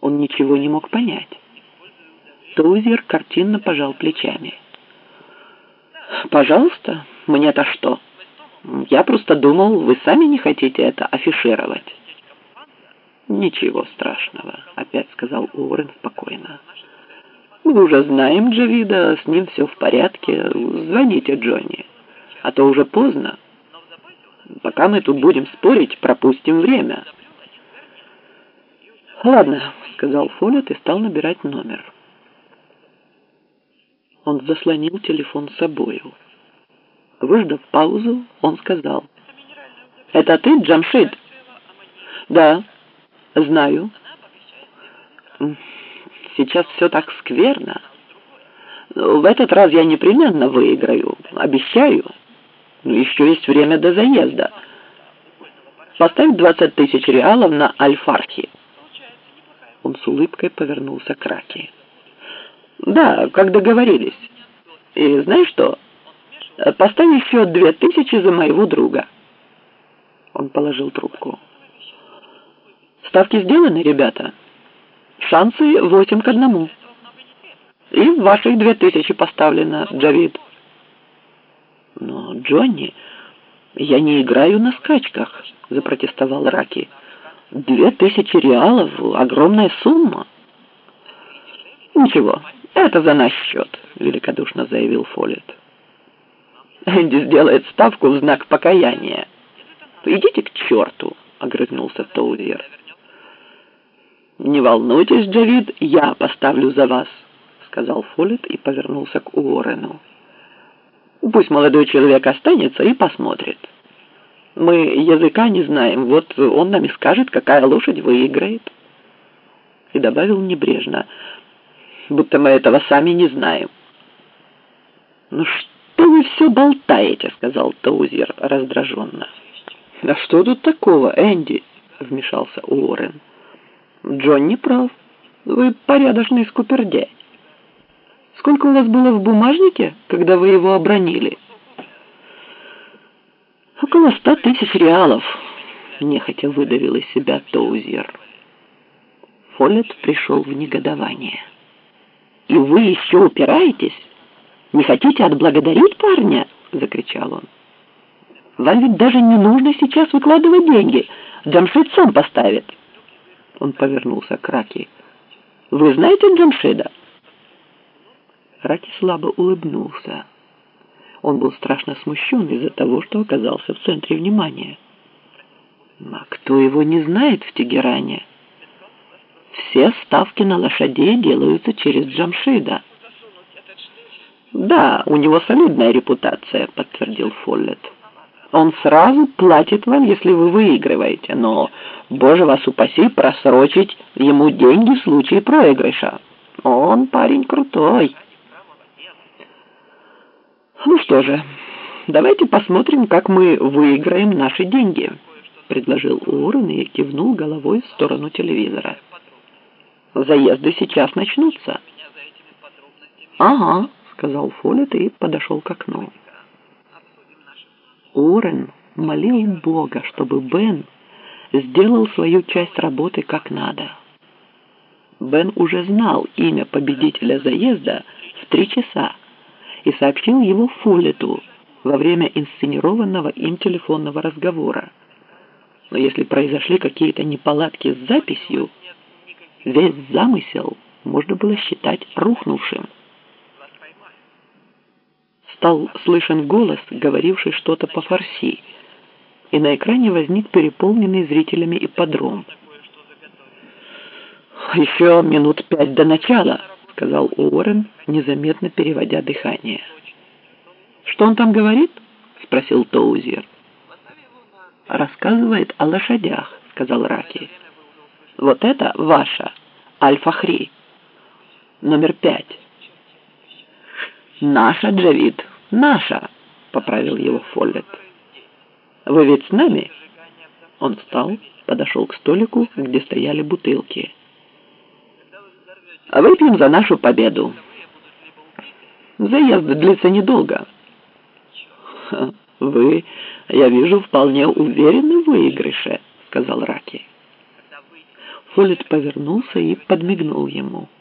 Он ничего не мог понять. Тоузер картинно пожал плечами. «Пожалуйста, мне-то что? Я просто думал, вы сами не хотите это афишировать». «Ничего страшного», — опять сказал Уоррен спокойно. «Мы уже знаем Джавида, с ним все в порядке. Звоните Джонни, а то уже поздно. Пока мы тут будем спорить, пропустим время». «Ладно», — сказал Фоллетт и стал набирать номер. Он заслонил телефон собою. Выждав паузу, он сказал: «Это ты, Джамшид?» «Да, знаю. Сейчас все так скверно. В этот раз я непременно выиграю, обещаю. Еще есть время до заезда. Поставь 20 тысяч реалов на Аль-Фархи». Он с улыбкой повернулся к Раки. «Да, как договорились. И знаешь что? Поставь еще 2000 за моего друга». Он положил трубку. «Ставки сделаны, ребята. Шансы 8-1. И ваших 2000 поставлено, Джавид». «Но, Джонни, я не играю на скачках», — запротестовал Раки. 2000 реалов — огромная сумма. «Ничего, это за наш счет», — великодушно заявил Фоллетт. «Энди сделает ставку в знак покаяния». «Идите к черту», — огрызнулся Тоузер. «Не волнуйтесь, Джавид, я поставлю за вас», — сказал Фоллетт и повернулся к Уоррену. «Пусть молодой человек останется и посмотрит. Мы языка не знаем, вот он нам и скажет, какая лошадь выиграет». И добавил небрежно: «Будто мы этого сами не знаем». «Ну что вы все болтаете?» — сказал Тоузер раздраженно. «А что тут такого, Энди?» — вмешался Уоррен. «Джон не прав. Вы порядочный скупердяй. Сколько у вас было в бумажнике, когда вы его обронили?» «Около 100 тысяч реалов», — нехотя выдавил из себя Тоузер. Фоллетт пришел в негодование. «И вы еще упираетесь? Не хотите отблагодарить парня?» — закричал он. «Вам ведь даже не нужно сейчас выкладывать деньги. Джамшид сам поставит». Он повернулся к Раки. «Вы знаете Джамшида?» Раки слабо улыбнулся. Он был страшно смущен из-за того, что оказался в центре внимания. А кто его не знает в Тегеране? Все ставки на лошадей делаются через Джамшида. «Да, у него солидная репутация», — подтвердил Фоллетт. «Он сразу платит вам, если вы выигрываете, но, боже вас упаси, просрочить ему деньги в случае проигрыша. Он парень крутой». «Ну что же, давайте посмотрим, как мы выиграем наши деньги», — предложил Уоррен и кивнул головой в сторону телевизора. «Заезды сейчас начнутся». «Ага», — сказал Фоллетт и подошел к окну. Уоррен молил Бога, чтобы Бен сделал свою часть работы как надо. Бен уже знал имя победителя заезда в 3 часа и сообщил его Фоллетту во время инсценированного им телефонного разговора. Но если произошли какие-то неполадки с записью, весь замысел можно было считать рухнувшим. Стал слышен голос, говоривший что-то по-фарси, и на экране возник переполненный зрителями ипподром. «Еще минут 5 до начала», — сказал Уоррен, незаметно переводя дыхание. «Что он там говорит?» — спросил Тоузер. «Рассказывает о лошадях», — сказал Раки. «Вот это ваша, Аль-Фахри, номер 5. «Наша, Джавид, наша», — поправил его Фоллетт. «Вы ведь с нами?» Он встал, подошел к столику, где стояли бутылки. «Выпьем за нашу победу. Заезд длится недолго». «Вы, я вижу, вполне уверены в выигрыше», — сказал Раки. Фоллет повернулся и подмигнул ему.